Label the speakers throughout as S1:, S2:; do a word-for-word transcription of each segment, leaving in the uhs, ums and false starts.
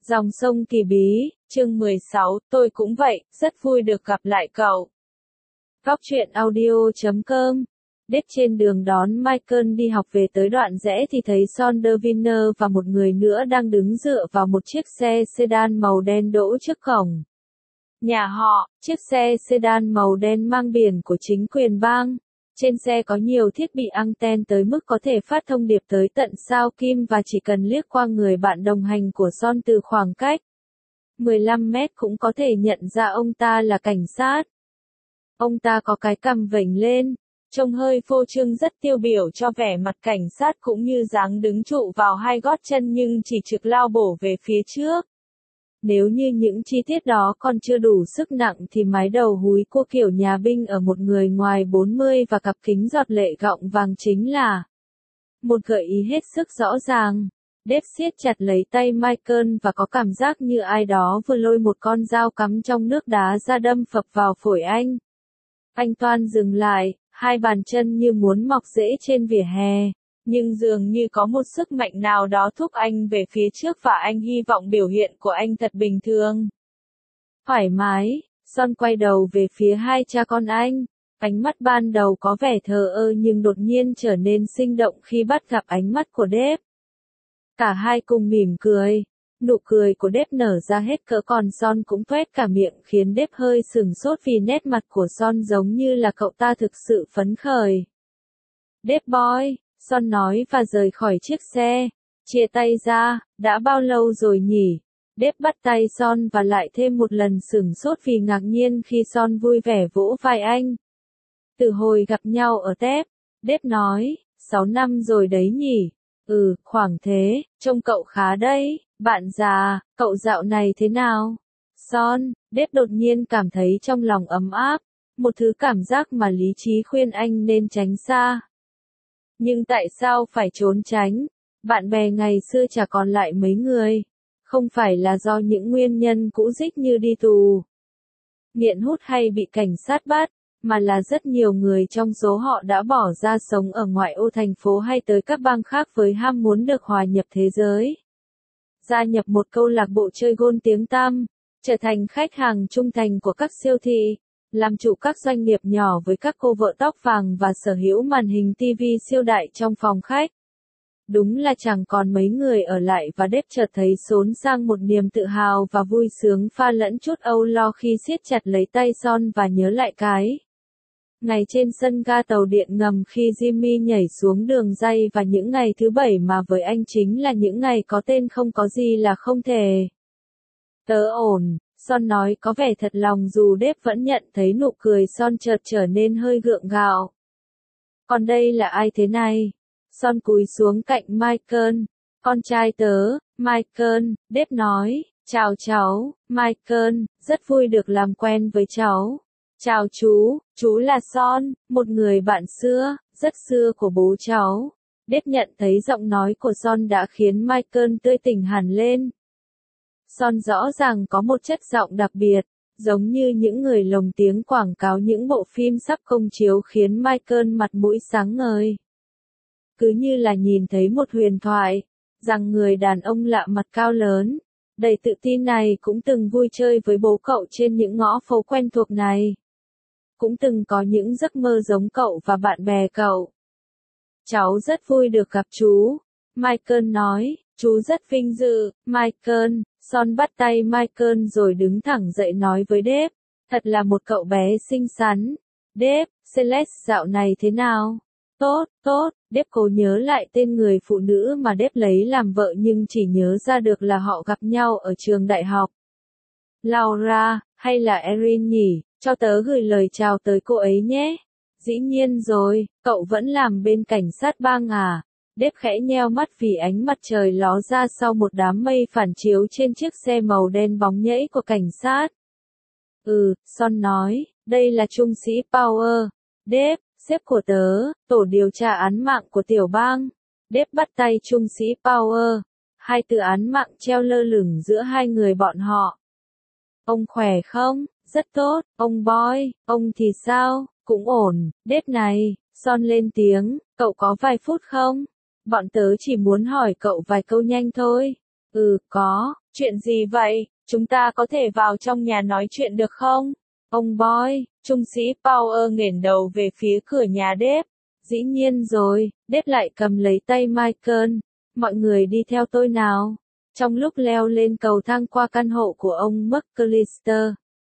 S1: Dòng sông Kỳ Bí, chương mười sáu, tôi cũng vậy, rất vui được gặp lại cậu. Góc truyện audio chấm com. Đếp trên đường đón Michael đi học về tới đoạn rẽ thì thấy Son Deviner và một người nữa đang đứng dựa vào một chiếc xe sedan màu đen đỗ trước cổng nhà họ. Chiếc xe sedan màu đen mang biển của chính quyền bang. Trên xe có nhiều thiết bị anten tới mức có thể phát thông điệp tới tận sao Kim và chỉ cần liếc qua người bạn đồng hành của Son từ khoảng cách mười lăm mét cũng có thể nhận ra ông ta là cảnh sát. Ông ta có cái cằm vểnh lên, trông hơi phô trương rất tiêu biểu cho vẻ mặt cảnh sát cũng như dáng đứng trụ vào hai gót chân nhưng chỉ trực lao bổ về phía trước. Nếu như những chi tiết đó còn chưa đủ sức nặng thì mái đầu húi cua kiểu nhà binh ở một người ngoài bốn mươi và cặp kính giọt lệ gọng vàng chính là một gợi ý hết sức rõ ràng. Dave siết chặt lấy tay Michael và có cảm giác như ai đó vừa lôi một con dao cắm trong nước đá ra đâm phập vào phổi anh. Anh toan dừng lại, hai bàn chân như muốn mọc rễ trên vỉa hè. Nhưng dường như có một sức mạnh nào đó thúc anh về phía trước và anh hy vọng biểu hiện của anh thật bình thường. Thoải mái, Son quay đầu về phía hai cha con anh. Ánh mắt ban đầu có vẻ thờ ơ nhưng đột nhiên trở nên sinh động khi bắt gặp ánh mắt của Dave. Cả hai cùng mỉm cười. Nụ cười của Dave nở ra hết cỡ còn Son cũng toét cả miệng khiến Dave hơi sừng sốt vì nét mặt của Son giống như là cậu ta thực sự phấn khởi. Dave boy. Son nói và rời khỏi chiếc xe. Chia tay ra, đã bao lâu rồi nhỉ? Dave bắt tay Son và lại thêm một lần sửng sốt vì ngạc nhiên khi Son vui vẻ vỗ vai anh. Từ hồi gặp nhau ở Tép, Dave nói, sáu năm rồi đấy nhỉ? Ừ, khoảng thế, trông cậu khá đấy, bạn già, cậu dạo này thế nào? Son, Dave đột nhiên cảm thấy trong lòng ấm áp, một thứ cảm giác mà lý trí khuyên anh nên tránh xa. Nhưng tại sao phải trốn tránh? Bạn bè ngày xưa chả còn lại mấy người. Không phải là do những nguyên nhân cũ rích như đi tù, nghiện hút hay bị cảnh sát bắt, mà là rất nhiều người trong số họ đã bỏ ra sống ở ngoại ô thành phố hay tới các bang khác với ham muốn được hòa nhập thế giới. Gia nhập một câu lạc bộ chơi gôn tiếng tăm, trở thành khách hàng trung thành của các siêu thị. Làm chủ các doanh nghiệp nhỏ với các cô vợ tóc vàng và sở hữu màn hình ti vi siêu đại trong phòng khách. Đúng là chẳng còn mấy người ở lại và Dave chợt thấy xốn sang một niềm tự hào và vui sướng pha lẫn chút âu lo khi siết chặt lấy tay Son và nhớ lại cái ngày trên sân ga tàu điện ngầm khi Jimmy nhảy xuống đường ray và những ngày thứ bảy mà với anh chính là những ngày có tên không có gì là không thể. Tớ ổn. Son nói có vẻ thật lòng dù Dave vẫn nhận thấy nụ cười Son chợt trở nên hơi gượng gạo. Còn đây là ai thế này? Son cúi xuống cạnh Michael. Con trai tớ, Michael, Dave nói. Chào cháu, Michael, rất vui được làm quen với cháu. Chào chú, chú là Son, một người bạn xưa, rất xưa của bố cháu. Dave nhận thấy giọng nói của Son đã khiến Michael tươi tỉnh hẳn lên. Son rõ ràng có một chất giọng đặc biệt, giống như những người lồng tiếng quảng cáo những bộ phim sắp công chiếu khiến Michael mặt mũi sáng ngời. Cứ như là nhìn thấy một huyền thoại, rằng người đàn ông lạ mặt cao lớn, đầy tự tin này cũng từng vui chơi với bố cậu trên những ngõ phố quen thuộc này. Cũng từng có những giấc mơ giống cậu và bạn bè cậu. Cháu rất vui được gặp chú, Michael nói, chú rất vinh dự, Michael. Son bắt tay Michael rồi đứng thẳng dậy nói với Dave, thật là một cậu bé xinh xắn. Dave, Celeste dạo này thế nào? Tốt, tốt, Dave cố nhớ lại tên người phụ nữ mà Dave lấy làm vợ nhưng chỉ nhớ ra được là họ gặp nhau ở trường đại học. Laura, hay là Erin nhỉ? Cho tớ gửi lời chào tới cô ấy nhé. Dĩ nhiên rồi, cậu vẫn làm bên cảnh sát bang à? Dave khẽ nheo mắt vì ánh mặt trời ló ra sau một đám mây phản chiếu trên chiếc xe màu đen bóng nhẫy của cảnh sát. Ừ, Son nói, đây là trung sĩ Power. Dave, sếp của tớ, tổ điều tra án mạng của tiểu bang. Dave bắt tay trung sĩ Power. Hai từ án mạng treo lơ lửng giữa hai người bọn họ. Ông khỏe không? Rất tốt. Ông Boy, ông thì sao? Cũng ổn. Dave này, Son lên tiếng, cậu có vài phút không? Bọn tớ chỉ muốn hỏi cậu vài câu nhanh thôi. Ừ, có, chuyện gì vậy, chúng ta có thể vào trong nhà nói chuyện được không? Ông Boy, trung sĩ Power nghển đầu về phía cửa nhà Dave. Dĩ nhiên rồi, Dave lại cầm lấy tay Michael. Mọi người đi theo tôi nào. Trong lúc leo lên cầu thang qua căn hộ của ông McAllister,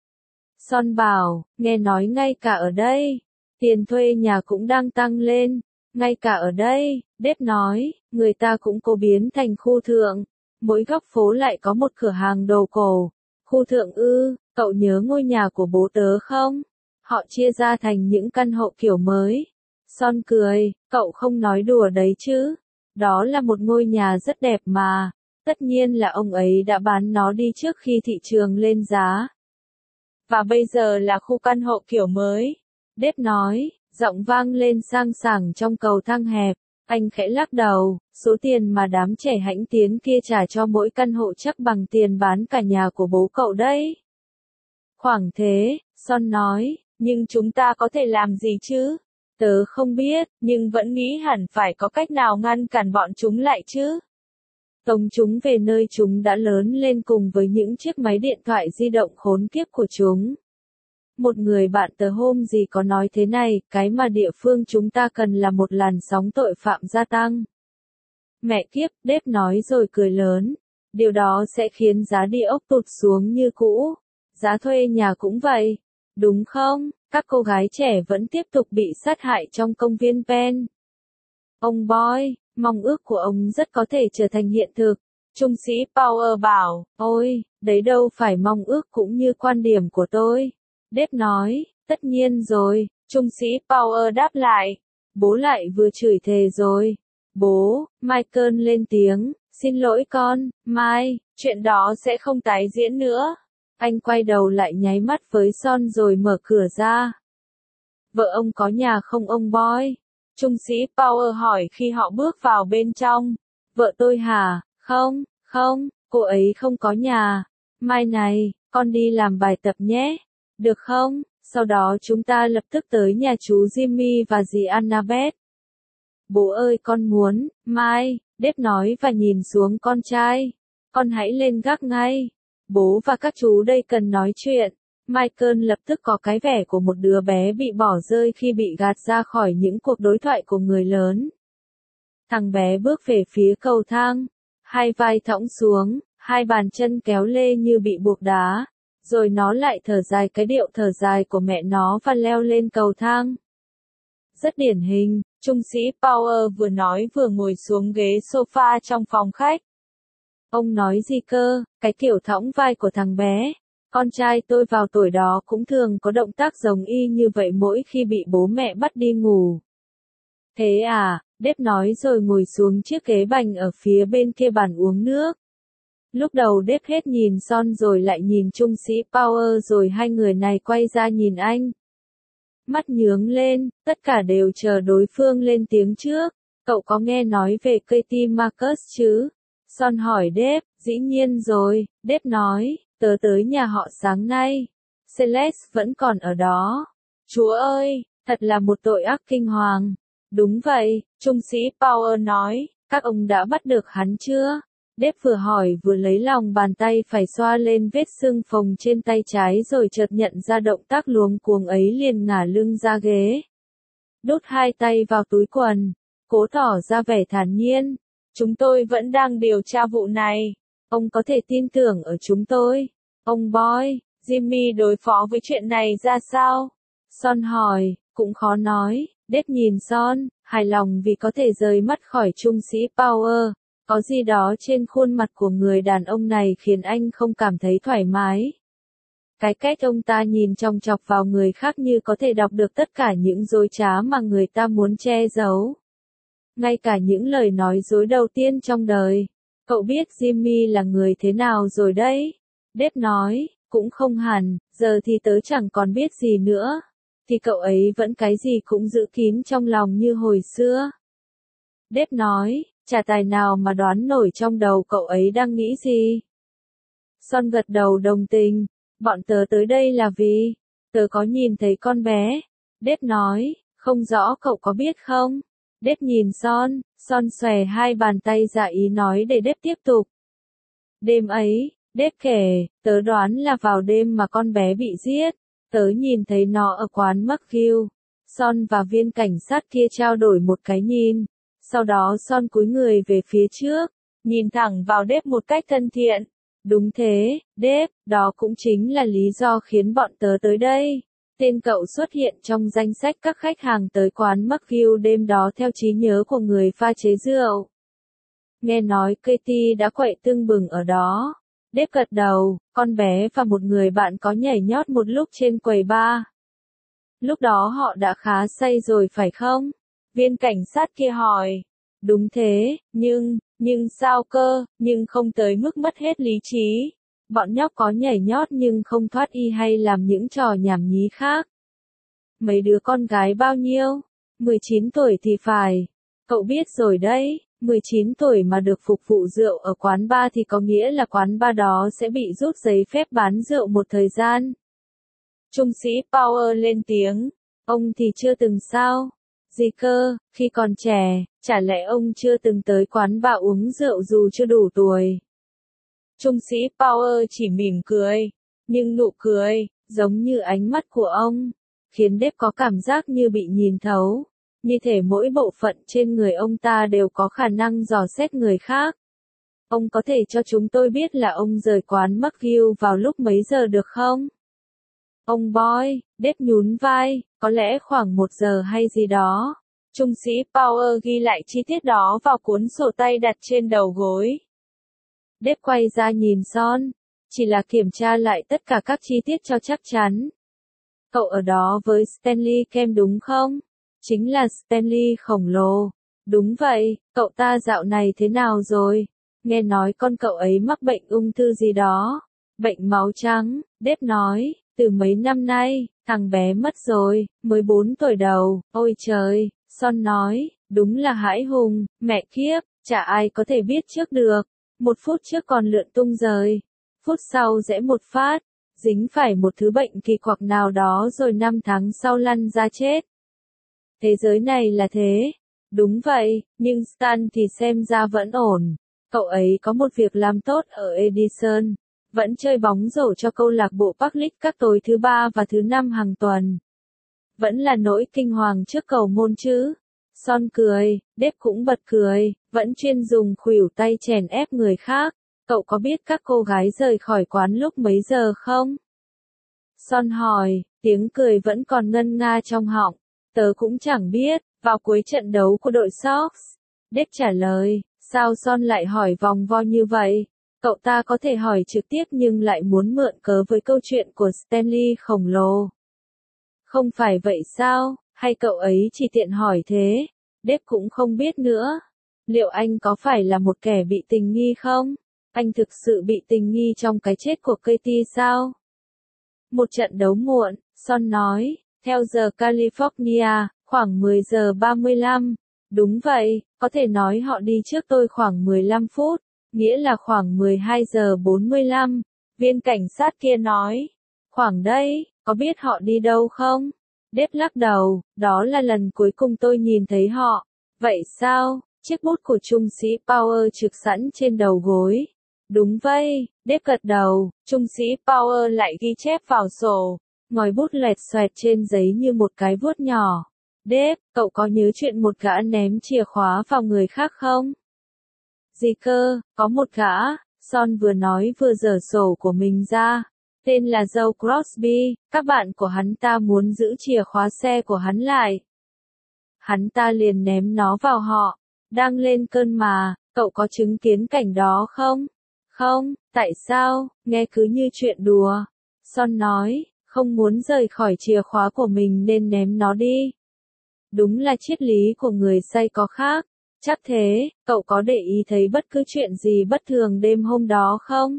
S1: Son bảo, nghe nói ngay cả ở đây, tiền thuê nhà cũng đang tăng lên. Ngay cả ở đây, Dave nói, người ta cũng cố biến thành khu thượng. Mỗi góc phố lại có một cửa hàng đồ cổ. Khu thượng ư, cậu nhớ ngôi nhà của bố tớ không? Họ chia ra thành những căn hộ kiểu mới. Son cười, cậu không nói đùa đấy chứ. Đó là một ngôi nhà rất đẹp mà. Tất nhiên là ông ấy đã bán nó đi trước khi thị trường lên giá. Và bây giờ là khu căn hộ kiểu mới. Dave nói, giọng vang lên sang sảng trong cầu thang hẹp. Anh khẽ lắc đầu, số tiền mà đám trẻ hãnh tiến kia trả cho mỗi căn hộ chắc bằng tiền bán cả nhà của bố cậu đấy. Khoảng thế, Son nói, nhưng chúng ta có thể làm gì chứ? Tớ không biết, nhưng vẫn nghĩ hẳn phải có cách nào ngăn cản bọn chúng lại chứ. Tống chúng về nơi chúng đã lớn lên cùng với những chiếc máy điện thoại di động khốn kiếp của chúng. Một người bạn tớ hôm gì có nói thế này, cái mà địa phương chúng ta cần là một làn sóng tội phạm gia tăng. Mẹ kiếp, Dave nói rồi cười lớn. Điều đó sẽ khiến giá địa ốc tụt xuống như cũ. Giá thuê nhà cũng vậy. Đúng không? Các cô gái trẻ vẫn tiếp tục bị sát hại trong công viên Penn. Ông Boy, mong ước của ông rất có thể trở thành hiện thực. Trung sĩ Power bảo, ôi, đấy đâu phải mong ước cũng như quan điểm của tôi. Dave nói, tất nhiên rồi, trung sĩ Power đáp lại. Bố lại vừa chửi thề rồi. Bố, Michael lên tiếng, xin lỗi con, Mai, chuyện đó sẽ không tái diễn nữa. Anh quay đầu lại nháy mắt với Son rồi mở cửa ra. Vợ ông có nhà không ông Boy? Trung sĩ Power hỏi khi họ bước vào bên trong. Vợ tôi hả? Không, không, cô ấy không có nhà. Mai này, con đi làm bài tập nhé. Được không? Sau đó chúng ta lập tức tới nhà chú Jimmy và dì Annabeth. Bố ơi con muốn, Mai, Dave nói và nhìn xuống con trai. Con hãy lên gác ngay. Bố và các chú đây cần nói chuyện. Michael lập tức có cái vẻ của một đứa bé bị bỏ rơi khi bị gạt ra khỏi những cuộc đối thoại của người lớn. Thằng bé bước về phía cầu thang. Hai vai thõng xuống, hai bàn chân kéo lê như bị buộc đá. Rồi nó lại thở dài cái điệu thở dài của mẹ nó và leo lên cầu thang. Rất điển hình, trung sĩ Power vừa nói vừa ngồi xuống ghế sofa trong phòng khách. Ông nói gì cơ, cái kiểu thõng vai của thằng bé. Con trai tôi vào tuổi đó cũng thường có động tác giống y như vậy mỗi khi bị bố mẹ bắt đi ngủ. Thế à, Dave nói rồi ngồi xuống chiếc ghế bành ở phía bên kia bàn uống nước. Lúc đầu Dave hết nhìn Son rồi lại nhìn trung sĩ Power rồi hai người này quay ra nhìn anh. Mắt nhướng lên, tất cả đều chờ đối phương lên tiếng trước. Cậu có nghe nói về Katie Marcus chứ? Son hỏi Dave, dĩ nhiên rồi, Dave nói, tớ tới nhà họ sáng nay. Celeste vẫn còn ở đó. Chúa ơi, thật là một tội ác kinh hoàng. Đúng vậy, trung sĩ Power nói, các ông đã bắt được hắn chưa? Dave vừa hỏi vừa lấy lòng bàn tay phải xoa lên vết sưng phồng trên tay trái rồi chợt nhận ra động tác luống cuống ấy liền ngả lưng ra ghế. Đút hai tay vào túi quần, cố tỏ ra vẻ thản nhiên. Chúng tôi vẫn đang điều tra vụ này. Ông có thể tin tưởng ở chúng tôi. Ông Boy, Jimmy đối phó với chuyện này ra sao? Son hỏi, cũng khó nói. Dave nhìn Son, hài lòng vì có thể rời mắt khỏi trung sĩ Power. Có gì đó trên khuôn mặt của người đàn ông này khiến anh không cảm thấy thoải mái. Cái cách ông ta nhìn chòng chọc vào người khác như có thể đọc được tất cả những dối trá mà người ta muốn che giấu. Ngay cả những lời nói dối đầu tiên trong đời. Cậu biết Jimmy là người thế nào rồi đấy? Dave nói, cũng không hẳn, giờ thì tớ chẳng còn biết gì nữa. Thì cậu ấy vẫn cái gì cũng giữ kín trong lòng như hồi xưa. Dave nói, chả tài nào mà đoán nổi trong đầu cậu ấy đang nghĩ gì. Son gật đầu đồng tình, bọn tớ tới đây là vì, tớ có nhìn thấy con bé. Dave nói, không rõ cậu có biết không? Dave nhìn Son, Son xòe hai bàn tay dạ ý nói để Dave tiếp tục. Đêm ấy, Dave kể, tớ đoán là vào đêm mà con bé bị giết, tớ nhìn thấy nó ở quán McGill. Son và viên cảnh sát kia trao đổi một cái nhìn, sau đó Son cúi người về phía trước, nhìn thẳng vào Dave một cách thân thiện. Đúng thế, Dave, đó cũng chính là lý do khiến bọn tớ tới đây. Tên cậu xuất hiện trong danh sách các khách hàng tới quán McGill đêm đó theo trí nhớ của người pha chế rượu. Nghe nói Katie đã quậy tưng bừng ở đó. Dave gật đầu, con bé và một người bạn có nhảy nhót một lúc trên quầy bar. Lúc đó họ đã khá say rồi phải không? Viên cảnh sát kia hỏi. Đúng thế, nhưng, nhưng sao cơ, nhưng không tới mức mất hết lý trí. Bọn nhóc có nhảy nhót nhưng không thoát y hay làm những trò nhảm nhí khác. Mấy đứa con gái bao nhiêu? mười chín tuổi thì phải. Cậu biết rồi đấy, mười chín tuổi mà được phục vụ rượu ở quán bar thì có nghĩa là quán bar đó sẽ bị rút giấy phép bán rượu một thời gian. Trung sĩ Power lên tiếng. Ông thì chưa từng sao? Gì cơ, khi còn trẻ, chả lẽ ông chưa từng tới quán bar uống rượu dù chưa đủ tuổi? Trung sĩ Power chỉ mỉm cười, nhưng nụ cười, giống như ánh mắt của ông, khiến Dave có cảm giác như bị nhìn thấu, như thể mỗi bộ phận trên người ông ta đều có khả năng dò xét người khác. Ông có thể cho chúng tôi biết là ông rời quán McGill vào lúc mấy giờ được không? Ông Boy, Dave nhún vai, có lẽ khoảng một giờ hay gì đó. Trung sĩ Power ghi lại chi tiết đó vào cuốn sổ tay đặt trên đầu gối. Dave quay ra nhìn Son, chỉ là kiểm tra lại tất cả các chi tiết cho chắc chắn. Cậu ở đó với Stanley Kem đúng không? Chính là Stanley khổng lồ. Đúng vậy, cậu ta dạo này thế nào rồi? Nghe nói con cậu ấy mắc bệnh ung thư gì đó. Bệnh máu trắng, Dave nói, từ mấy năm nay, thằng bé mất rồi, mới bốn tuổi đầu. Ôi trời, Son nói, đúng là hãi hùng, mẹ kiếp, chả ai có thể biết trước được. Một phút trước còn lượn tung rời, phút sau rẽ một phát, dính phải một thứ bệnh kỳ quặc nào đó rồi năm tháng sau lăn ra chết. Thế giới này là thế. Đúng vậy, nhưng Stan thì xem ra vẫn ổn. Cậu ấy có một việc làm tốt ở Edison, vẫn chơi bóng rổ cho câu lạc bộ Parklick các tối thứ ba và thứ năm hàng tuần. Vẫn là nỗi kinh hoàng trước cầu môn chứ. Son cười, Dave cũng bật cười, vẫn chuyên dùng khuỷu tay chèn ép người khác. Cậu có biết các cô gái rời khỏi quán lúc mấy giờ không? Son hỏi, tiếng cười vẫn còn ngân nga trong họng. Tớ cũng chẳng biết, vào cuối trận đấu của đội Sox. Dave trả lời, sao Son lại hỏi vòng vo như vậy? Cậu ta có thể hỏi trực tiếp nhưng lại muốn mượn cớ với câu chuyện của Stanley khổng lồ. Không phải vậy sao, hay cậu ấy chỉ tiện hỏi thế? Dave cũng không biết nữa. Liệu anh có phải là một kẻ bị tình nghi không? Anh thực sự bị tình nghi trong cái chết của Katie sao? Một trận đấu muộn, Son nói, theo giờ California, khoảng mười giờ ba mươi lăm. Đúng vậy, có thể nói họ đi trước tôi khoảng mười lăm phút, nghĩa là khoảng mười hai giờ bốn mươi lăm. Viên cảnh sát kia nói, khoảng đây, có biết họ đi đâu không? Dave lắc đầu, đó là lần cuối cùng tôi nhìn thấy họ. Vậy sao? Chiếc bút của trung sĩ Power trực sẵn trên đầu gối. Đúng vậy, Dave gật đầu, trung sĩ Power lại ghi chép vào sổ, ngòi bút lẹt xoẹt trên giấy như một cái vuốt nhỏ. Dave, cậu có nhớ chuyện một gã ném chìa khóa vào người khác không? Gì cơ, có một gã, Son vừa nói vừa giở sổ của mình ra. Tên là Joe Crosby, các bạn của hắn ta muốn giữ chìa khóa xe của hắn lại. Hắn ta liền ném nó vào họ. Đang lên cơn mà, cậu có chứng kiến cảnh đó không? Không, tại sao, nghe cứ như chuyện đùa. Son nói, không muốn rời khỏi chìa khóa của mình nên ném nó đi. Đúng là triết lý của người say có khác. Chắc thế, cậu có để ý thấy bất cứ chuyện gì bất thường đêm hôm đó không?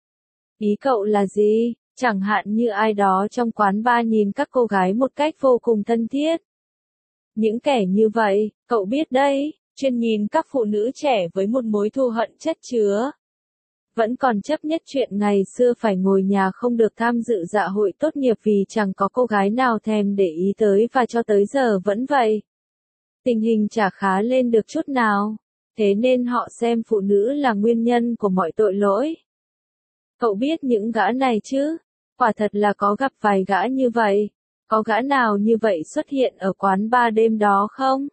S1: Ý cậu là gì? Chẳng hạn như ai đó trong quán bar nhìn các cô gái một cách vô cùng thân thiết. Những kẻ như vậy, cậu biết đấy, chuyên nhìn các phụ nữ trẻ với một mối thù hận chất chứa. Vẫn còn chấp nhất chuyện ngày xưa phải ngồi nhà không được tham dự dạ hội tốt nghiệp vì chẳng có cô gái nào thèm để ý tới và cho tới giờ vẫn vậy. Tình hình chả khá lên được chút nào. Thế nên họ xem phụ nữ là nguyên nhân của mọi tội lỗi. Cậu biết những gã này chứ? Quả thật là có gặp vài gã như vậy. Có gã nào như vậy xuất hiện ở quán bar đêm đó không?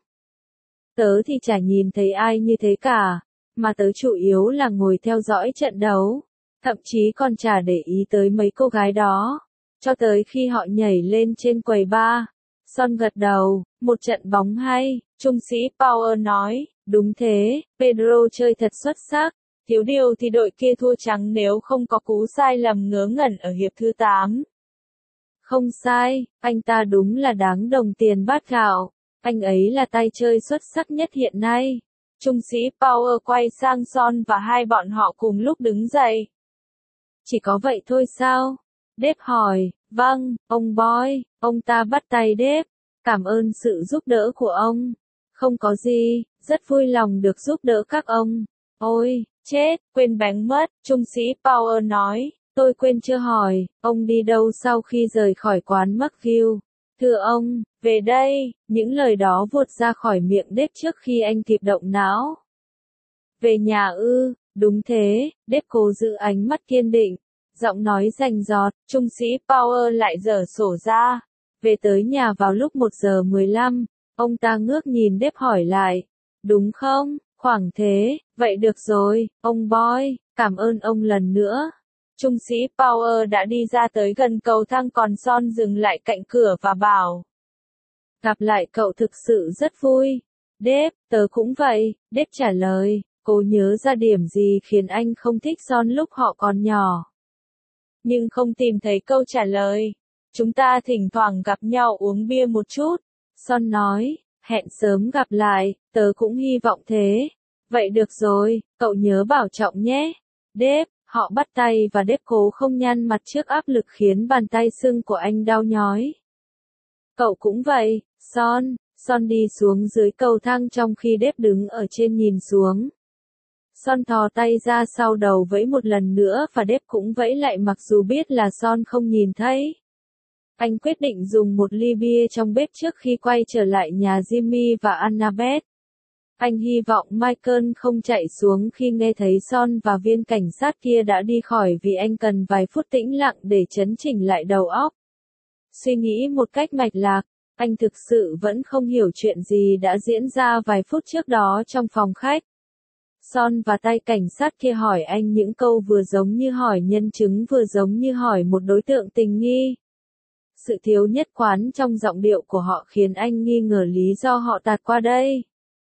S1: Tớ thì chả nhìn thấy ai như thế cả, mà tớ chủ yếu là ngồi theo dõi trận đấu, thậm chí còn chả để ý tới mấy cô gái đó, cho tới khi họ nhảy lên trên quầy bar. Son gật đầu, một trận bóng hay, trung sĩ Power nói, đúng thế, Pedro chơi thật xuất sắc, thiếu điều thì đội kia thua trắng nếu không có cú sai lầm ngớ ngẩn ở hiệp thứ tám. Không sai, anh ta đúng là đáng đồng tiền bát gạo. Anh ấy là tay chơi xuất sắc nhất hiện nay. Trung sĩ Power quay sang Son và hai bọn họ cùng lúc đứng dậy. Chỉ có vậy thôi sao? Dave hỏi, vâng, ông Boy, ông ta bắt tay Dave. Cảm ơn sự giúp đỡ của ông. Không có gì, rất vui lòng được giúp đỡ các ông. Ôi, chết, quên bánh mất, Trung sĩ Power nói, tôi quên chưa hỏi, ông đi đâu sau khi rời khỏi quán McGill? Thưa ông, về đây, những lời đó vụt ra khỏi miệng Dave trước khi anh kịp động não. Về nhà ư, đúng thế, Dave cố giữ ánh mắt kiên định, giọng nói rành rọt, trung sĩ Power lại giở sổ ra. Về tới nhà vào lúc một giờ mười lăm, ông ta ngước nhìn Dave hỏi lại, đúng không, khoảng thế, vậy được rồi, ông Boy, cảm ơn ông lần nữa. Trung sĩ Power đã đi ra tới gần cầu thang còn Son dừng lại cạnh cửa và bảo. Gặp lại cậu thực sự rất vui. Dave, tớ cũng vậy, Dave trả lời, cô nhớ ra điểm gì khiến anh không thích Son lúc họ còn nhỏ. Nhưng không tìm thấy câu trả lời. Chúng ta thỉnh thoảng gặp nhau uống bia một chút. Son nói, hẹn sớm gặp lại, tớ cũng hy vọng thế. Vậy được rồi, cậu nhớ bảo trọng nhé. Dave. Họ bắt tay và Dave cố không nhăn mặt trước áp lực khiến bàn tay sưng của anh đau nhói. Cậu cũng vậy, Son. Son đi xuống dưới cầu thang trong khi Dave đứng ở trên nhìn xuống. Son thò tay ra sau đầu vẫy một lần nữa và Dave cũng vẫy lại mặc dù biết là Son không nhìn thấy. Anh quyết định dùng một ly bia trong bếp trước khi quay trở lại nhà Jimmy và Annabeth. Anh hy vọng Michael không chạy xuống khi nghe thấy Son và viên cảnh sát kia đã đi khỏi vì anh cần vài phút tĩnh lặng để chấn chỉnh lại đầu óc. Suy nghĩ một cách mạch lạc, anh thực sự vẫn không hiểu chuyện gì đã diễn ra vài phút trước đó trong phòng khách. Son và tay cảnh sát kia hỏi anh những câu vừa giống như hỏi nhân chứng vừa giống như hỏi một đối tượng tình nghi. Sự thiếu nhất quán trong giọng điệu của họ khiến anh nghi ngờ lý do họ tạt qua đây.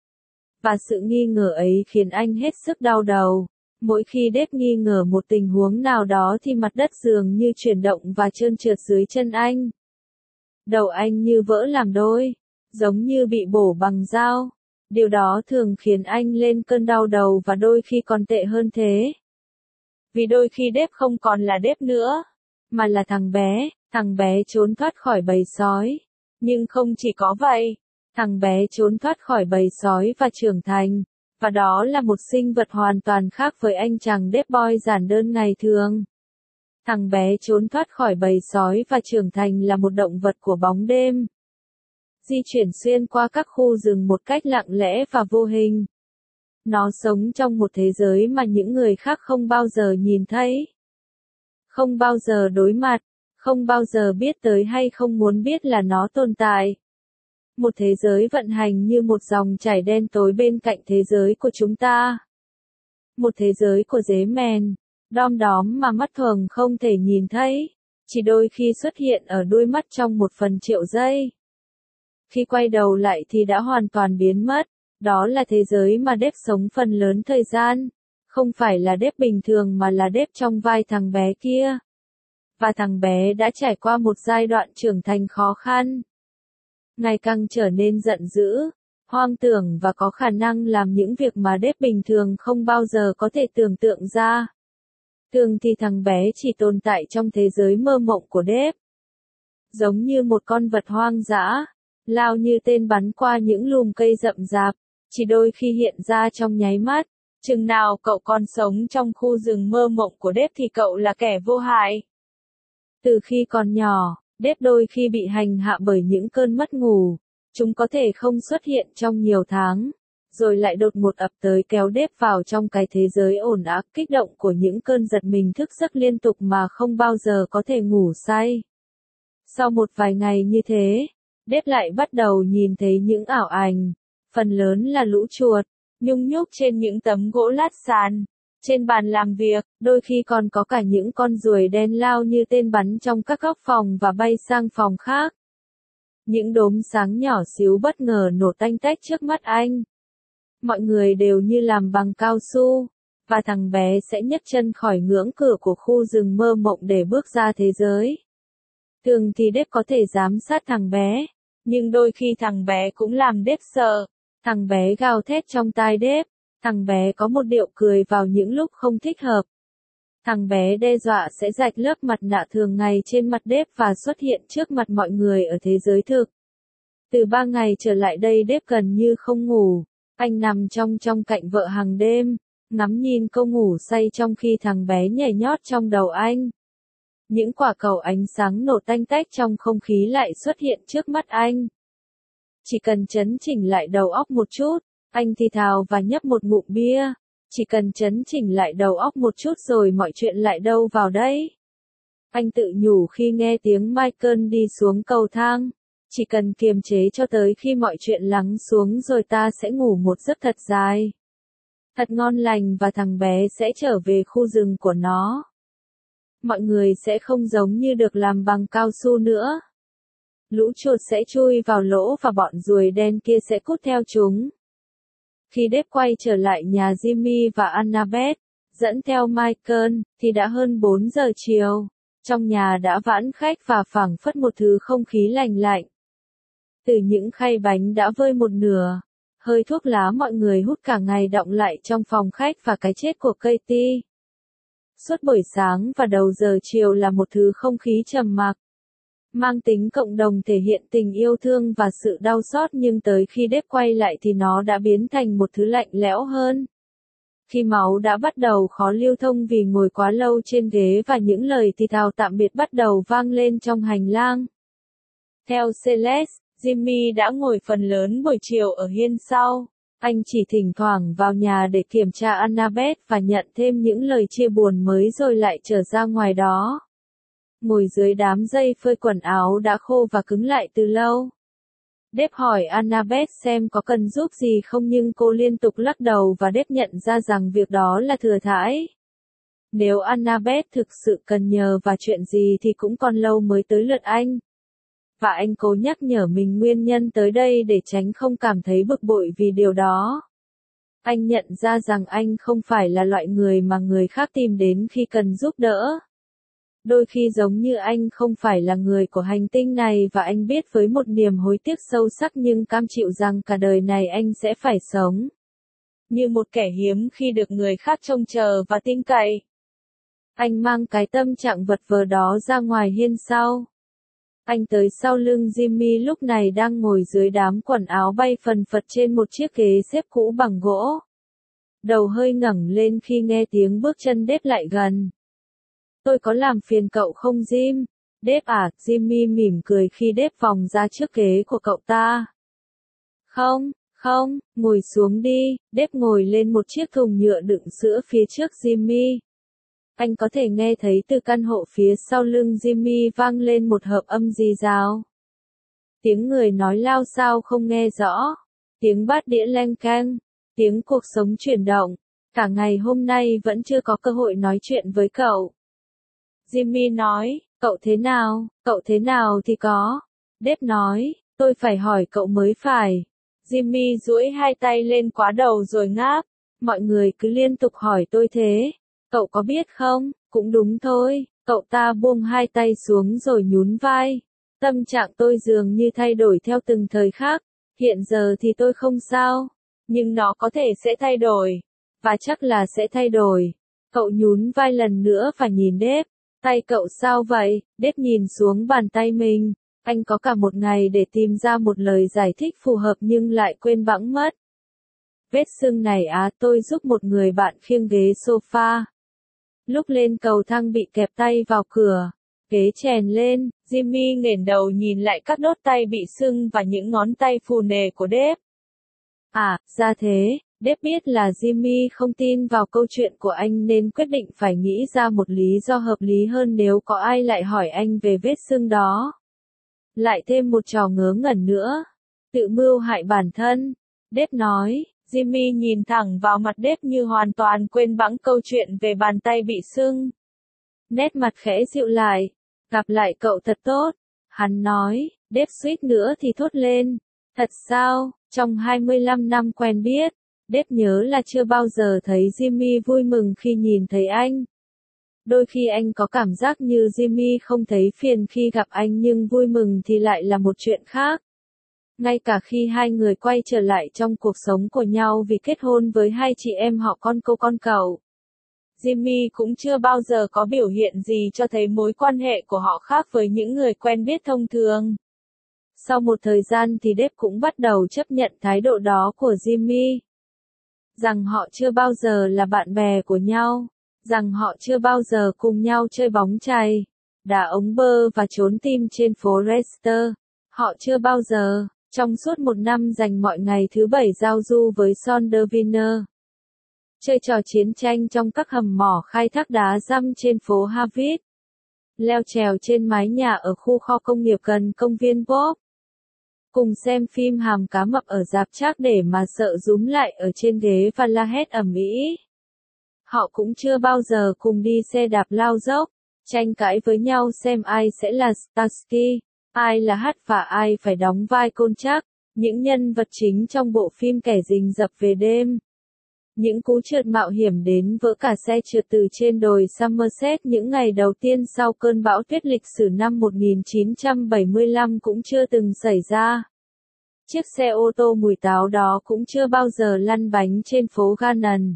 S1: Và sự nghi ngờ ấy khiến anh hết sức đau đầu. Mỗi khi Dave nghi ngờ một tình huống nào đó thì mặt đất dường như chuyển động và trơn trượt dưới chân anh. Đầu anh như vỡ làm đôi, giống như bị bổ bằng dao. Điều đó thường khiến anh lên cơn đau đầu và đôi khi còn tệ hơn thế. Vì đôi khi Dave không còn là Dave nữa, mà là thằng bé, thằng bé trốn thoát khỏi bầy sói. Nhưng không chỉ có vậy. Thằng bé trốn thoát khỏi bầy sói và trưởng thành, và đó là một sinh vật hoàn toàn khác với anh chàng Dave Boy giản đơn ngày thường. Thằng bé trốn thoát khỏi bầy sói và trưởng thành là một động vật của bóng đêm. Di chuyển xuyên qua các khu rừng một cách lặng lẽ và vô hình. Nó sống trong một thế giới mà những người khác không bao giờ nhìn thấy. Không bao giờ đối mặt, không bao giờ biết tới hay không muốn biết là nó tồn tại. Một thế giới vận hành như một dòng chảy đen tối bên cạnh thế giới của chúng ta. Một thế giới của dế mèn, đom đóm mà mắt thường không thể nhìn thấy, chỉ đôi khi xuất hiện ở đuôi mắt trong một phần triệu giây. Khi quay đầu lại thì đã hoàn toàn biến mất, đó là thế giới mà Dave sống phần lớn thời gian. Không phải là Dave bình thường mà là Dave trong vai thằng bé kia. Và thằng bé đã trải qua một giai đoạn trưởng thành khó khăn. Ngày càng trở nên giận dữ, hoang tưởng và có khả năng làm những việc mà Dave bình thường không bao giờ có thể tưởng tượng ra. Thường thì thằng bé chỉ tồn tại trong thế giới mơ mộng của Dave. Giống như một con vật hoang dã, lao như tên bắn qua những lùm cây rậm rạp, chỉ đôi khi hiện ra trong nháy mắt. Chừng nào cậu còn sống trong khu rừng mơ mộng của Dave thì cậu là kẻ vô hại. Từ khi còn nhỏ, Dave đôi khi bị hành hạ bởi những cơn mất ngủ. Chúng có thể không xuất hiện trong nhiều tháng. rồi lại đột ngột ập tới kéo Dave vào trong cái thế giới ồn ào kích động của những cơn giật mình thức giấc liên tục mà không bao giờ có thể ngủ say. Sau một vài ngày như thế, Dave lại bắt đầu nhìn thấy những ảo ảnh, phần lớn là lũ chuột, nhung nhúc trên những tấm gỗ lát sàn, trên bàn làm việc, đôi khi còn có cả những con ruồi đen lao như tên bắn trong các góc phòng và bay sang phòng khác. Những đốm sáng nhỏ xíu bất ngờ nổ tanh tách trước mắt anh. Mọi người đều như làm bằng cao su, và thằng bé sẽ nhấc chân khỏi ngưỡng cửa của khu rừng mơ mộng để bước ra thế giới. Thường thì Dave có thể giám sát thằng bé, nhưng đôi khi thằng bé cũng làm Dave sợ. Thằng bé gào thét trong tai Dave, thằng bé có một điệu cười vào những lúc không thích hợp. Thằng bé đe dọa sẽ rạch lớp mặt nạ thường ngày trên mặt Dave và xuất hiện trước mặt mọi người ở thế giới thực. Từ ba ngày trở lại đây Dave gần như không ngủ, anh nằm trong trong cạnh vợ hàng đêm, ngắm nhìn cô ngủ say trong khi thằng bé nhảy nhót trong đầu anh. Những quả cầu ánh sáng nổ tanh tách trong không khí lại xuất hiện trước mắt anh. Chỉ cần chấn chỉnh lại đầu óc một chút, anh thì thào và nhấp một ngụm bia. Chỉ cần chấn chỉnh lại đầu óc một chút rồi mọi chuyện lại đâu vào đấy. Anh tự nhủ khi nghe tiếng Michael đi xuống cầu thang. Chỉ cần kiềm chế cho tới khi mọi chuyện lắng xuống rồi ta sẽ ngủ một giấc thật dài. Thật ngon lành và thằng bé sẽ trở về khu rừng của nó. Mọi người sẽ không giống như được làm bằng cao su nữa. Lũ chuột sẽ chui vào lỗ và bọn ruồi đen kia sẽ cút theo chúng. Khi Dave quay trở lại nhà Jimmy và Annabeth, dẫn theo Michael, thì đã hơn bốn giờ chiều. Trong nhà đã vãn khách và phảng phất một thứ không khí lành lạnh. Từ những khay bánh đã vơi một nửa, hơi thuốc lá mọi người hút cả ngày đọng lại trong phòng khách và cái chết của Katie. Suốt buổi sáng và đầu giờ chiều là một thứ không khí trầm mặc, mang tính cộng đồng thể hiện tình yêu thương và sự đau xót, nhưng tới khi Dave quay lại thì nó đã biến thành một thứ lạnh lẽo hơn. Khi máu đã bắt đầu khó lưu thông vì ngồi quá lâu trên ghế và những lời thì thào tạm biệt bắt đầu vang lên trong hành lang. Theo Celeste, Jimmy đã ngồi phần lớn buổi chiều ở hiên sau. Anh chỉ thỉnh thoảng vào nhà để kiểm tra Annabeth và nhận thêm những lời chia buồn mới rồi lại trở ra ngoài đó. Ngồi dưới đám dây phơi quần áo đã khô và cứng lại từ lâu. Dave hỏi Annabeth xem có cần giúp gì không nhưng cô liên tục lắc đầu và Dave nhận ra rằng việc đó là thừa thãi. Nếu Annabeth thực sự cần nhờ và chuyện gì thì cũng còn lâu mới tới lượt anh. Và anh cố nhắc nhở mình nguyên nhân tới đây để tránh không cảm thấy bực bội vì điều đó. Anh nhận ra rằng anh không phải là loại người mà người khác tìm đến khi cần giúp đỡ. Đôi khi giống như anh không phải là người của hành tinh này và anh biết với một niềm hối tiếc sâu sắc nhưng cam chịu rằng cả đời này anh sẽ phải sống như một kẻ hiếm khi được người khác trông chờ và tin cậy. Anh mang cái tâm trạng vật vờ đó ra ngoài hiên sau. Anh tới sau lưng Jimmy lúc này đang ngồi dưới đám quần áo bay phần phật trên một chiếc ghế xếp cũ bằng gỗ. Đầu hơi ngẩng lên khi nghe tiếng bước chân Dave lại gần. Tôi có làm phiền cậu không Jim? Dave à, Jimmy mỉm cười khi Dave vòng ra trước ghế của cậu ta. Không, không, ngồi xuống đi. Dave ngồi lên một chiếc thùng nhựa đựng sữa phía trước Jimmy. Anh có thể nghe thấy từ căn hộ phía sau lưng Jimmy vang lên một hợp âm rì rào. Tiếng người nói lao sao không nghe rõ. Tiếng bát đĩa leng keng. Tiếng cuộc sống chuyển động. Cả ngày hôm nay vẫn chưa có cơ hội nói chuyện với cậu. Jimmy nói, cậu thế nào, cậu thế nào thì có. Dave nói, tôi phải hỏi cậu mới phải. Jimmy duỗi hai tay lên quá đầu rồi ngáp. Mọi người cứ liên tục hỏi tôi thế. Cậu có biết không, cũng đúng thôi, cậu ta buông hai tay xuống rồi nhún vai. Tâm trạng tôi dường như thay đổi theo từng thời khắc, hiện giờ thì tôi không sao, nhưng nó có thể sẽ thay đổi, và chắc là sẽ thay đổi. Cậu nhún vai lần nữa và nhìn Dave, tay cậu sao vậy? Dave nhìn xuống bàn tay mình, anh có cả một ngày để tìm ra một lời giải thích phù hợp nhưng lại quên bẵng mất. Vết sưng này á, tôi giúp một người bạn khiêng ghế sofa. Lúc lên cầu thang bị kẹp tay vào cửa, ghế chèn lên, Jimmy nghển đầu nhìn lại các đốt tay bị sưng và những ngón tay phù nề của Dave. À, ra thế, Dave biết là Jimmy không tin vào câu chuyện của anh nên quyết định phải nghĩ ra một lý do hợp lý hơn nếu có ai lại hỏi anh về vết sưng đó. Lại thêm một trò ngớ ngẩn nữa. Tự mưu hại bản thân. Dave nói. Jimmy nhìn thẳng vào mặt Dave như hoàn toàn quên bẵng câu chuyện về bàn tay bị sưng. Nét mặt khẽ dịu lại. Gặp lại cậu thật tốt. Hắn nói. Dave suýt nữa thì thốt lên. Thật sao, trong hai mươi lăm năm quen biết, Dave nhớ là chưa bao giờ thấy Jimmy vui mừng khi nhìn thấy anh. Đôi khi anh có cảm giác như Jimmy không thấy phiền khi gặp anh nhưng vui mừng thì lại là một chuyện khác. Ngay cả khi hai người quay trở lại trong cuộc sống của nhau vì kết hôn với hai chị em họ con cô con cậu. Jimmy cũng chưa bao giờ có biểu hiện gì cho thấy mối quan hệ của họ khác với những người quen biết thông thường. Sau một thời gian thì Dave cũng bắt đầu chấp nhận thái độ đó của Jimmy. Rằng họ chưa bao giờ là bạn bè của nhau. Rằng họ chưa bao giờ cùng nhau chơi bóng chày, đá ống bơ và trốn tim trên phố Leicester. Họ chưa bao giờ, trong suốt một năm dành mọi ngày thứ bảy giao du với Sonderwiner. Chơi trò chiến tranh trong các hầm mỏ khai thác đá răm trên phố Harvard. Leo trèo trên mái nhà ở khu kho công nghiệp gần công viên Bob. Cùng xem phim Hàm cá mập ở rạp Trác để mà sợ rúm lại ở trên ghế và la hét ầm ĩ. Họ cũng chưa bao giờ cùng đi xe đạp lao dốc, tranh cãi với nhau xem ai sẽ là Starsky, ai là Hát và ai phải đóng vai Kolchak, những nhân vật chính trong bộ phim Kẻ rình rập về đêm. Những cú trượt mạo hiểm đến vỡ cả xe trượt từ trên đồi Somerset những ngày đầu tiên sau cơn bão tuyết lịch sử năm một nghìn chín trăm bảy mươi lăm cũng chưa từng xảy ra. Chiếc xe ô tô mùi táo đó cũng chưa bao giờ lăn bánh trên phố Gannon.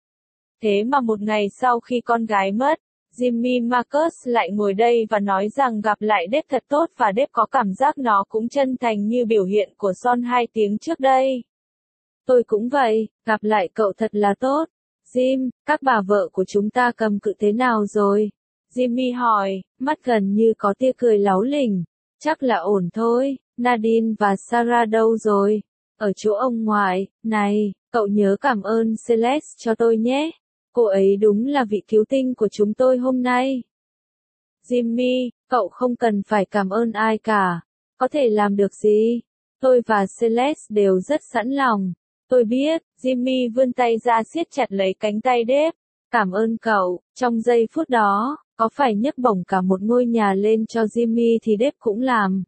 S1: Thế mà một ngày sau khi con gái mất, Jimmy Marcus lại ngồi đây và nói rằng gặp lại Dave thật tốt và Dave có cảm giác nó cũng chân thành như biểu hiện của Son hai tiếng trước đây. Tôi cũng vậy, gặp lại cậu thật là tốt. Jim, các bà vợ của chúng ta cầm cự thế nào rồi? Jimmy hỏi, mắt gần như có tia cười láu lỉnh. Chắc là ổn thôi, Nadine và Sarah đâu rồi? Ở chỗ ông ngoại, này, cậu nhớ cảm ơn Celeste cho tôi nhé. Cô ấy đúng là vị cứu tinh của chúng tôi hôm nay. Jimmy, cậu không cần phải cảm ơn ai cả. Có thể làm được gì? Tôi và Celeste đều rất sẵn lòng. Tôi biết, Jimmy vươn tay ra siết chặt lấy cánh tay Dave. Cảm ơn cậu, trong giây phút đó, có phải nhấc bổng cả một ngôi nhà lên cho Jimmy thì Dave cũng làm.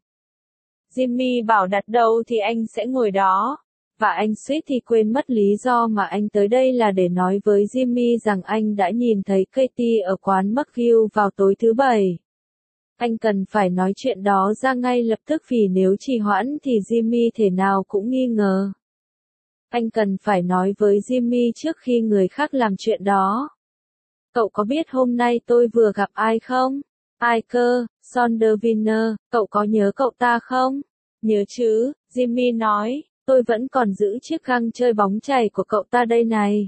S1: Jimmy bảo đặt đâu thì anh sẽ ngồi đó. Và anh suýt thì quên mất lý do mà anh tới đây là để nói với Jimmy rằng anh đã nhìn thấy Katie ở quán McGill vào tối thứ bảy. Anh cần phải nói chuyện đó ra ngay lập tức vì nếu trì hoãn thì Jimmy thể nào cũng nghi ngờ. Anh cần phải nói với Jimmy trước khi người khác làm chuyện đó. Cậu có biết hôm nay tôi vừa gặp ai không? Ai cơ, Sonderwiner, cậu có nhớ cậu ta không? Nhớ chứ, Jimmy nói. Tôi vẫn còn giữ chiếc găng chơi bóng chày của cậu ta đây này.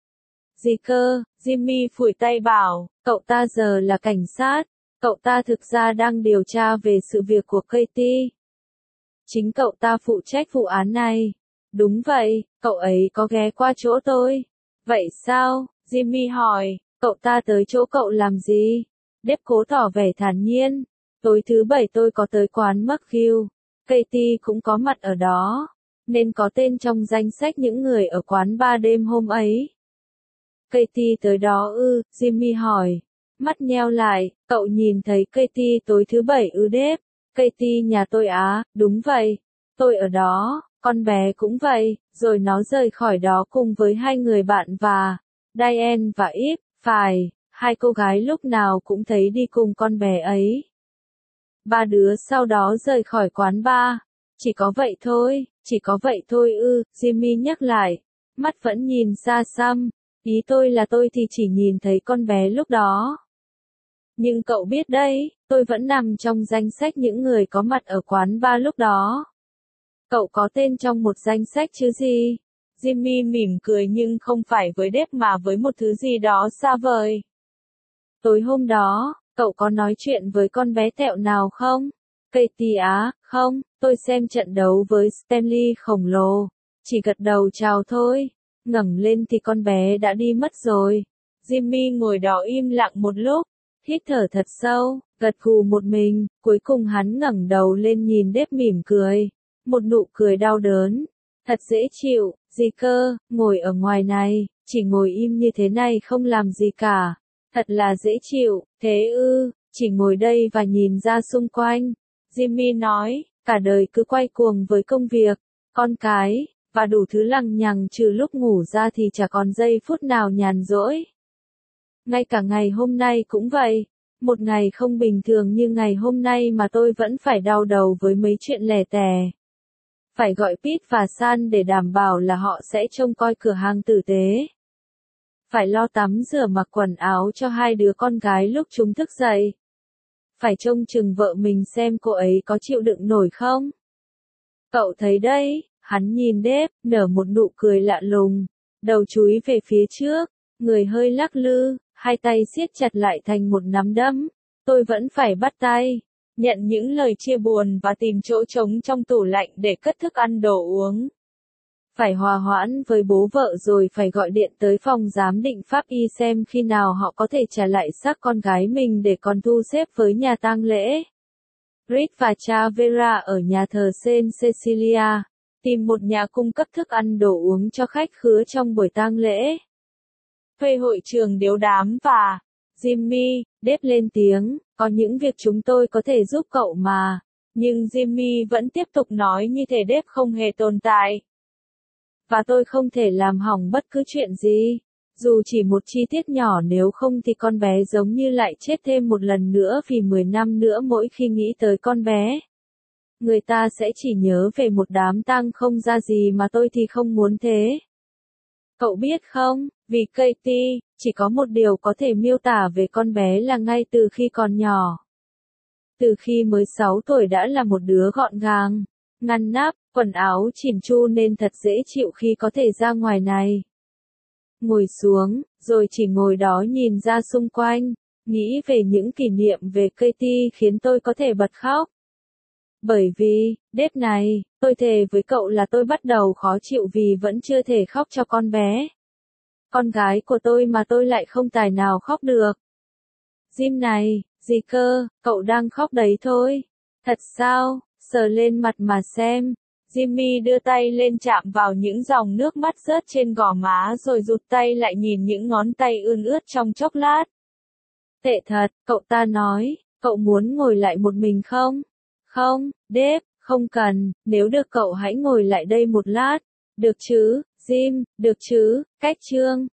S1: Gì cơ, Jimmy phủi tay bảo, cậu ta giờ là cảnh sát, cậu ta thực ra đang điều tra về sự việc của Katie. Chính cậu ta phụ trách vụ án này. Đúng vậy, cậu ấy có ghé qua chỗ tôi. Vậy sao, Jimmy hỏi, cậu ta tới chỗ cậu làm gì? Dave cố tỏ vẻ thản nhiên. Tối thứ bảy tôi có tới quán McGill, Katie cũng có mặt ở đó. Nên có tên trong danh sách những người ở quán bar đêm hôm ấy. Katie tới đó ư, Jimmy hỏi. Mắt nheo lại, cậu nhìn thấy Katie tối thứ bảy ư Dave? Katie nhà tôi á, đúng vậy. Tôi ở đó, con bé cũng vậy, rồi nó rời khỏi đó cùng với hai người bạn và Diane và Eve, phải, hai cô gái lúc nào cũng thấy đi cùng con bé ấy. Ba đứa sau đó rời khỏi quán bar. Chỉ có vậy thôi, chỉ có vậy thôi ư, Jimmy nhắc lại. Mắt vẫn nhìn xa xăm. Ý tôi là tôi thì chỉ nhìn thấy con bé lúc đó. Nhưng cậu biết đấy, tôi vẫn nằm trong danh sách những người có mặt ở quán bar lúc đó. Cậu có tên trong một danh sách chứ gì? Jimmy mỉm cười nhưng không phải với Dave mà với một thứ gì đó xa vời. Tối hôm đó, cậu có nói chuyện với con bé tẹo nào không? Katie á, không, tôi xem trận đấu với Stanley khổng lồ. chỉ gật đầu chào thôi. Ngẩng lên thì con bé đã đi mất rồi. Jimmy ngồi đó im lặng một lúc, hít thở thật sâu, gật gù một mình, cuối cùng hắn ngẩng đầu lên nhìn Dave mỉm cười. Một nụ cười đau đớn. Thật dễ chịu, gì cơ, ngồi ở ngoài này, chỉ ngồi im như thế này không làm gì cả. Thật là dễ chịu, thế ư, chỉ ngồi đây và nhìn ra xung quanh. Jimmy nói, cả đời cứ quay cuồng với công việc, con cái, và đủ thứ lằng nhằng trừ lúc ngủ ra thì chả còn giây phút nào nhàn rỗi. Ngay cả ngày hôm nay cũng vậy. Một ngày không bình thường như ngày hôm nay mà tôi vẫn phải đau đầu với mấy chuyện lẻ tẻ. Phải gọi Pete và San để đảm bảo là họ sẽ trông coi cửa hàng tử tế. Phải lo tắm rửa mặc quần áo cho hai đứa con gái lúc chúng thức dậy. Phải trông chừng vợ mình xem cô ấy có chịu đựng nổi không. Cậu thấy đấy, hắn nhìn Dave, nở một nụ cười lạ lùng, đầu chúi về phía trước, người hơi lắc lư, hai tay siết chặt lại thành một nắm đấm. Tôi vẫn phải bắt tay, nhận những lời chia buồn và tìm chỗ trống trong tủ lạnh để cất thức ăn đồ uống. Phải hòa hoãn với bố vợ rồi phải gọi điện tới phòng giám định pháp y xem khi nào họ có thể trả lại xác con gái mình để còn thu xếp với nhà tang lễ. Rick và cha Vera ở nhà thờ Saint Cecilia, tìm một nhà cung cấp thức ăn đồ uống cho khách khứa trong buổi tang lễ. Thuê hội trường điếu đám và... Jimmy, Dave lên tiếng, có những việc chúng tôi có thể giúp cậu mà. Nhưng Jimmy vẫn tiếp tục nói như thể Dave không hề tồn tại. Và tôi không thể làm hỏng bất cứ chuyện gì. Dù chỉ một chi tiết nhỏ, nếu không thì con bé giống như lại chết thêm một lần nữa vì mười năm nữa mỗi khi nghĩ tới con bé. Người ta sẽ chỉ nhớ về một đám tang không ra gì mà tôi thì không muốn thế. Cậu biết không, vì Katie, chỉ có một điều có thể miêu tả về con bé là ngay từ khi còn nhỏ. Từ khi mới sáu tuổi đã là một đứa gọn gàng, ngăn nắp, quần áo chỉn chu nên thật dễ chịu khi có thể ra ngoài này. Ngồi xuống, rồi chỉ ngồi đó nhìn ra xung quanh, nghĩ về những kỷ niệm về Katie khiến tôi có thể bật khóc. Bởi vì, Dave này, tôi thề với cậu là tôi bắt đầu khó chịu vì vẫn chưa thể khóc cho con bé. Con gái của tôi mà tôi lại không tài nào khóc được. Jim này, gì cơ, cậu đang khóc đấy thôi. Thật sao, sờ lên mặt mà xem. Jimmy đưa tay lên chạm vào những dòng nước mắt rớt trên gò má rồi rụt tay lại nhìn những ngón tay ươn ướt trong chốc lát. Tệ thật, cậu ta nói, cậu muốn ngồi lại một mình không? Không, Dave, không cần, nếu được cậu hãy ngồi lại đây một lát. Được chứ, Jim, được chứ, cách chương.